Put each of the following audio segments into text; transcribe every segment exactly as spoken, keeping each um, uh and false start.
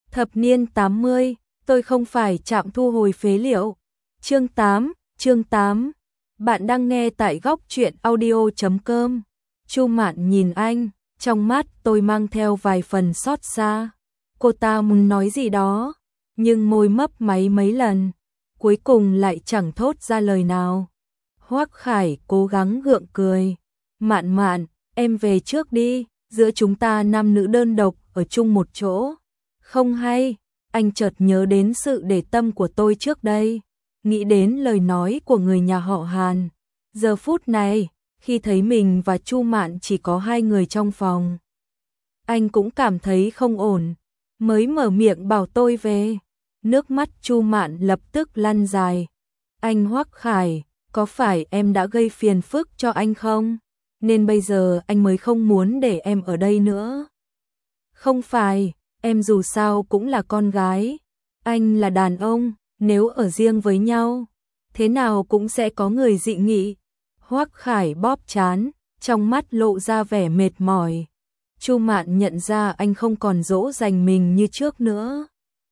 Thập niên tám mươi, tôi không phải trạm thu hồi phế liệu. Chương tám, chương tám. Bạn đang nghe tại góc truyện audio chấm com. Chu Mạn nhìn anh, trong mắt tôi mang theo vài phần xót xa. Cô ta muốn nói gì đó, nhưng môi mấp máy mấy lần, cuối cùng lại chẳng thốt ra lời nào. Hoắc Khải cố gắng gượng cười. Mạn Mạn, em về trước đi, giữa chúng ta nam nữ đơn độc ở chung một chỗ. Không hay, anh chợt nhớ đến sự để tâm của tôi trước đây, nghĩ đến lời nói của người nhà họ Hàn. Giờ phút này, khi thấy mình và Chu Mạn chỉ có hai người trong phòng, anh cũng cảm thấy không ổn, mới mở miệng bảo tôi về. Nước mắt Chu Mạn lập tức lăn dài. Anh Hoắc Khải, có phải em đã gây phiền phức cho anh không? Nên bây giờ anh mới không muốn để em ở đây nữa. Không phải, em dù sao cũng là con gái. Anh là đàn ông, nếu ở riêng với nhau, thế nào cũng sẽ có người dị nghị. Hoắc Khải bóp trán, trong mắt lộ ra vẻ mệt mỏi. Chu Mạn nhận ra anh không còn dỗ dành mình như trước nữa,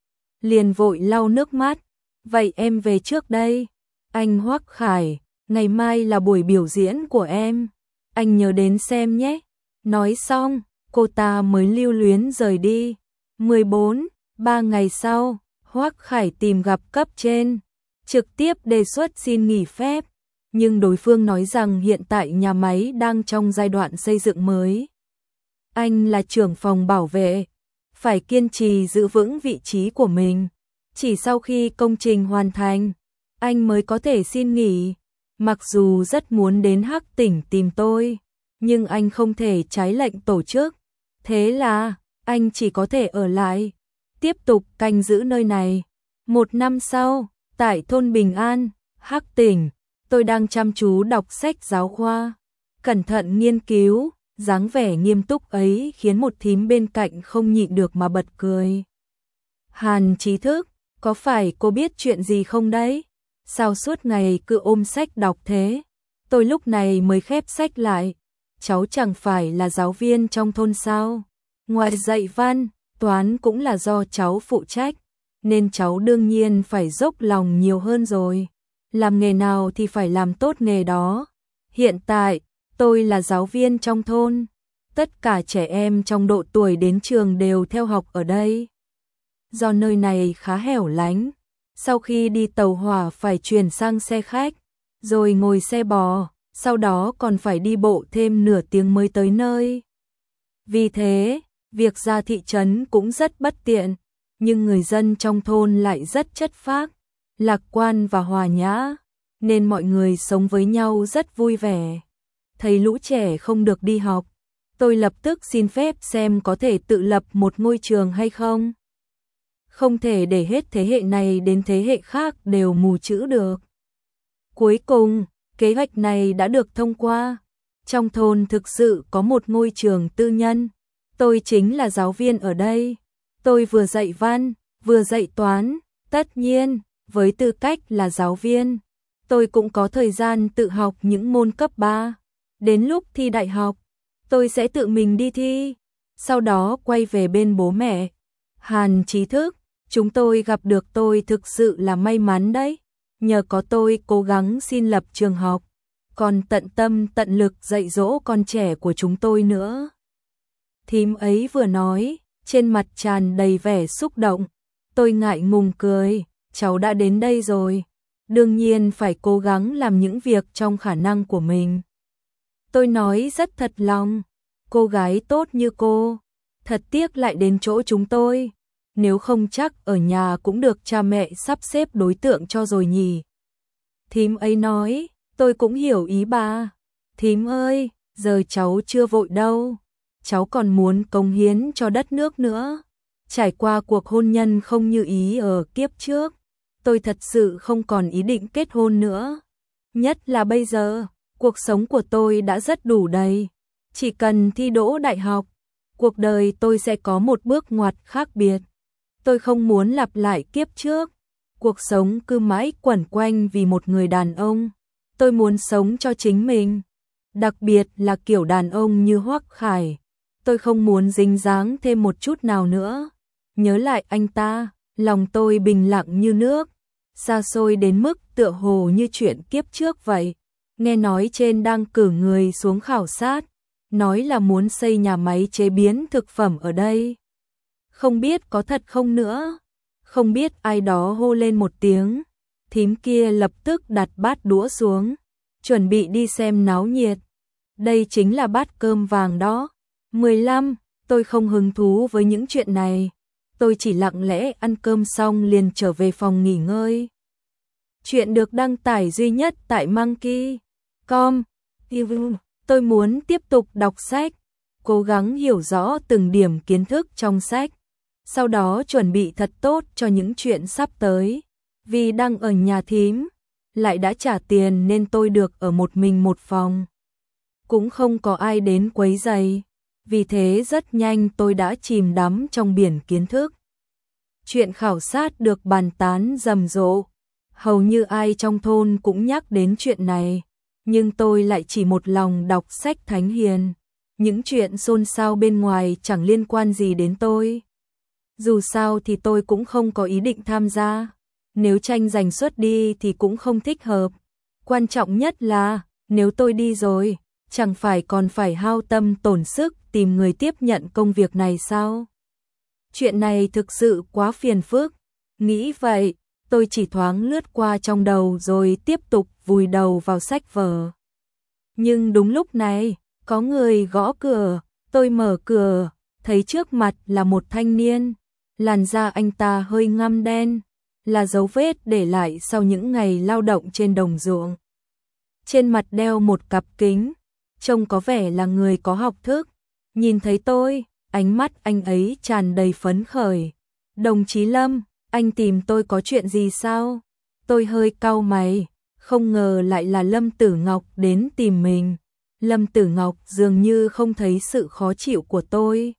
liền vội lau nước mắt. Vậy em về trước đây. Anh Hoắc Khải, ngày mai là buổi biểu diễn của em, anh nhớ đến xem nhé. Nói xong, cô ta mới lưu luyến rời đi. mười bốn, ba ngày sau, Hoắc Khải tìm gặp cấp trên, trực tiếp đề xuất xin nghỉ phép, nhưng đối phương nói rằng hiện tại nhà máy đang trong giai đoạn xây dựng mới. Anh là trưởng phòng bảo vệ, phải kiên trì giữ vững vị trí của mình. Chỉ sau khi công trình hoàn thành, anh mới có thể xin nghỉ. Mặc dù rất muốn đến Hắc Tỉnh tìm tôi, nhưng anh không thể trái lệnh tổ chức. Thế là, anh chỉ có thể ở lại, tiếp tục canh giữ nơi này. Một năm sau, tại thôn Bình An, Hắc Tỉnh, tôi đang chăm chú đọc sách giáo khoa, cẩn thận nghiên cứu, dáng vẻ nghiêm túc ấy khiến một thím bên cạnh không nhịn được mà bật cười. Hàn Trí Thức, có phải cô biết chuyện gì không đấy? Sao suốt ngày cứ ôm sách đọc thế? Tôi lúc này mới khép sách lại. Cháu chẳng phải là giáo viên trong thôn sao? Ngoài dạy văn, toán cũng là do cháu phụ trách, nên cháu đương nhiên phải dốc lòng nhiều hơn rồi. Làm nghề nào thì phải làm tốt nghề đó. Hiện tại, tôi là giáo viên trong thôn. Tất cả trẻ em trong độ tuổi đến trường đều theo học ở đây. Do nơi này khá hẻo lánh, sau khi đi tàu hỏa phải chuyển sang xe khách, rồi ngồi xe bò, sau đó còn phải đi bộ thêm nửa tiếng mới tới nơi. Vì thế, việc ra thị trấn cũng rất bất tiện, nhưng người dân trong thôn lại rất chất phác, lạc quan và hòa nhã, nên mọi người sống với nhau rất vui vẻ. Thấy lũ trẻ không được đi học, tôi lập tức xin phép xem có thể tự lập một ngôi trường hay không. Không thể để hết thế hệ này đến thế hệ khác đều mù chữ được. Cuối cùng, kế hoạch này đã được thông qua. Trong thôn thực sự có một ngôi trường tư nhân. Tôi chính là giáo viên ở đây. Tôi vừa dạy văn, vừa dạy toán. Tất nhiên, với tư cách là giáo viên, tôi cũng có thời gian tự học những môn cấp ba. Đến lúc thi đại học, tôi sẽ tự mình đi thi, sau đó quay về bên bố mẹ. Hàn Trí Thức, chúng tôi gặp được tôi thực sự là may mắn đấy. Nhờ có tôi cố gắng xin lập trường học, còn tận tâm tận lực dạy dỗ con trẻ của chúng tôi nữa. Thím ấy vừa nói, trên mặt tràn đầy vẻ xúc động. Tôi ngại ngùng cười, cháu đã đến đây rồi, đương nhiên phải cố gắng làm những việc trong khả năng của mình. Tôi nói rất thật lòng, cô gái tốt như cô, thật tiếc lại đến chỗ chúng tôi. Nếu không chắc ở nhà cũng được cha mẹ sắp xếp đối tượng cho rồi nhỉ. Thím ấy nói, tôi cũng hiểu ý bà. Thím ơi, giờ cháu chưa vội đâu. Cháu còn muốn cống hiến cho đất nước nữa. Trải qua cuộc hôn nhân không như ý ở kiếp trước, tôi thật sự không còn ý định kết hôn nữa. Nhất là bây giờ, cuộc sống của tôi đã rất đủ đầy. Chỉ cần thi đỗ đại học, cuộc đời tôi sẽ có một bước ngoặt khác biệt. Tôi không muốn lặp lại kiếp trước, cuộc sống cứ mãi quẩn quanh vì một người đàn ông. Tôi muốn sống cho chính mình, đặc biệt là kiểu đàn ông như Hoắc Khải. Tôi không muốn dính dáng thêm một chút nào nữa. nhớ lại anh ta, lòng tôi bình lặng như nước, xa xôi đến mức tựa hồ như chuyện kiếp trước vậy. Nghe nói trên đang cử người xuống khảo sát, nói là muốn xây nhà máy chế biến thực phẩm ở đây. Không biết có thật không nữa. Không biết ai đó hô lên một tiếng, thím kia lập tức đặt bát đũa xuống, chuẩn bị đi xem náo nhiệt. Đây chính là bát cơm vàng đó. mười lăm, tôi không hứng thú với những chuyện này. Tôi chỉ lặng lẽ ăn cơm xong liền trở về phòng nghỉ ngơi. Chuyện được đăng tải duy nhất tại Monkey chấm com. Tôi muốn tiếp tục đọc sách, cố gắng hiểu rõ từng điểm kiến thức trong sách, sau đó chuẩn bị thật tốt cho những chuyện sắp tới. Vì đang ở nhà thím, lại đã trả tiền nên tôi được ở một mình một phòng. Cũng không có ai đến quấy rầy, vì thế rất nhanh tôi đã chìm đắm trong biển kiến thức. Chuyện khảo sát được bàn tán rầm rộ, hầu như ai trong thôn cũng nhắc đến chuyện này, nhưng tôi lại chỉ một lòng đọc sách thánh hiền. Những chuyện xôn xao bên ngoài chẳng liên quan gì đến tôi. Dù sao thì tôi cũng không có ý định tham gia, nếu tranh giành suất đi thì cũng không thích hợp. Quan trọng nhất là, nếu tôi đi rồi, chẳng phải còn phải hao tâm tổn sức tìm người tiếp nhận công việc này sao? Chuyện này thực sự quá phiền phức. Nghĩ vậy, tôi chỉ thoáng lướt qua trong đầu rồi tiếp tục vùi đầu vào sách vở. Nhưng đúng lúc này, có người gõ cửa, tôi mở cửa, thấy trước mặt là một thanh niên, làn da anh ta hơi ngăm đen, là dấu vết để lại sau những ngày lao động trên đồng ruộng. Trên mặt đeo một cặp kính, trông có vẻ là người có học thức. Nhìn thấy tôi, ánh mắt anh ấy tràn đầy phấn khởi. Đồng chí Lâm, anh tìm tôi có chuyện gì sao? Tôi hơi cau mày, không ngờ lại là Lâm Tử Ngọc đến tìm mình. Lâm Tử Ngọc dường như không thấy sự khó chịu của tôi,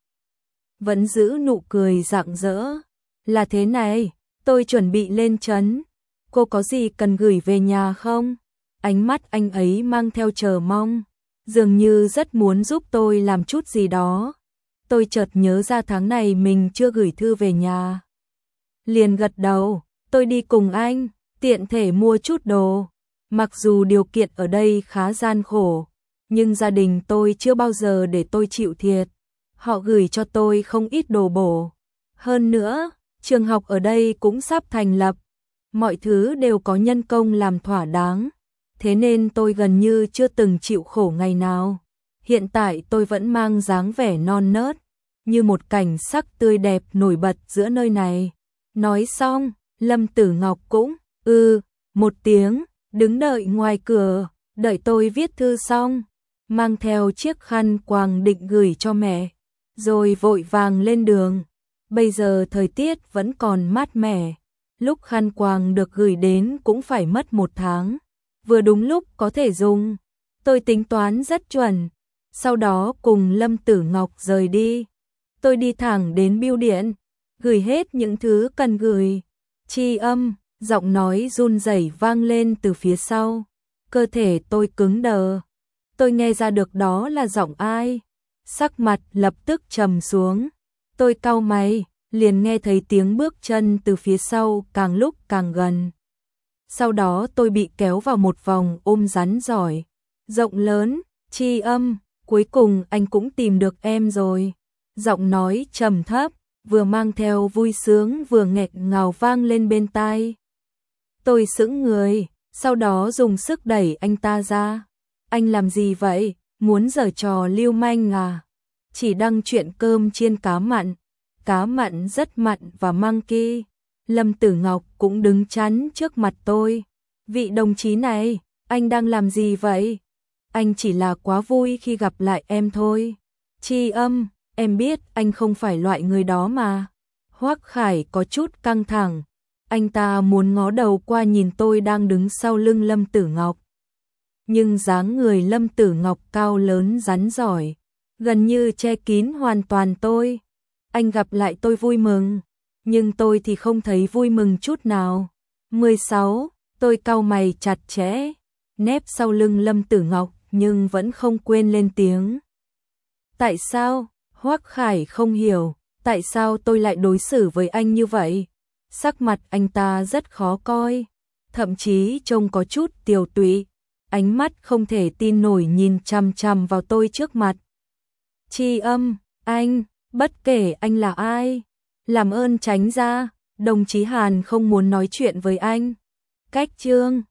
vẫn giữ nụ cười rạng rỡ. Là thế này, tôi chuẩn bị lên trấn, cô có gì cần gửi về nhà không? Ánh mắt anh ấy mang theo chờ mong, dường như rất muốn giúp tôi làm chút gì đó. Tôi chợt nhớ ra tháng này mình chưa gửi thư về nhà. Liền gật đầu, tôi đi cùng anh, tiện thể mua chút đồ. Mặc dù điều kiện ở đây khá gian khổ, nhưng gia đình tôi chưa bao giờ để tôi chịu thiệt. Họ gửi cho tôi không ít đồ bổ. Hơn nữa, trường học ở đây cũng sắp thành lập. Mọi thứ đều có nhân công làm thỏa đáng. Thế nên tôi gần như chưa từng chịu khổ ngày nào. Hiện tại tôi vẫn mang dáng vẻ non nớt, như một cảnh sắc tươi đẹp nổi bật giữa nơi này. Nói xong, Lâm Tử Ngọc cũng, ư, một tiếng, đứng đợi ngoài cửa, đợi tôi viết thư xong, mang theo chiếc khăn quàng định gửi cho mẹ, rồi vội vàng lên đường. Bây giờ thời tiết vẫn còn mát mẻ, lúc khăn quàng được gửi đến cũng phải mất một tháng, vừa đúng lúc có thể dùng. Tôi tính toán rất chuẩn, sau đó cùng Lâm Tử Ngọc rời đi. Tôi đi thẳng đến bưu điện, gửi hết những thứ cần gửi. Tri âm, giọng nói run rẩy vang lên từ phía sau. Cơ thể tôi cứng đờ. Tôi nghe ra được đó là giọng ai. Sắc mặt lập tức trầm xuống. Tôi cau mày, liền nghe thấy tiếng bước chân từ phía sau càng lúc càng gần. Sau đó tôi bị kéo vào một vòng ôm rắn giỏi, rộng lớn. Tri âm, cuối cùng anh cũng tìm được em rồi. Giọng nói trầm thấp, vừa mang theo vui sướng vừa nghẹt ngào vang lên bên tai. Tôi sững người, sau đó dùng sức đẩy anh ta ra. Anh làm gì vậy? Muốn giở trò lưu manh à? Chỉ đăng chuyện cơm chiên cá mặn. Cá mặn rất mặn và Monkey. Lâm Tử Ngọc cũng đứng chắn trước mặt tôi. Vị đồng chí này, anh đang làm gì vậy? Anh chỉ là quá vui khi gặp lại em thôi. Tri âm, em biết anh không phải loại người đó mà. Hoắc Khải có chút căng thẳng. Anh ta muốn ngó đầu qua nhìn tôi đang đứng sau lưng Lâm Tử Ngọc. Nhưng dáng người Lâm Tử Ngọc cao lớn rắn giỏi, gần như che kín hoàn toàn tôi. Anh gặp lại tôi vui mừng, nhưng tôi thì không thấy vui mừng chút nào. mười sáu, tôi cau mày chặt chẽ, nép sau lưng Lâm Tử Ngọc nhưng vẫn không quên lên tiếng. Tại sao? Hoắc Khải không hiểu, Tại sao tôi lại đối xử với anh như vậy? Sắc mặt anh ta rất khó coi, thậm chí trông có chút tiều tụy, ánh mắt không thể tin nổi nhìn chằm chằm vào tôi trước mặt. Tri Âm, anh, bất kể anh là ai, làm ơn tránh ra, đồng chí Hàn không muốn nói chuyện với anh. Cách Trương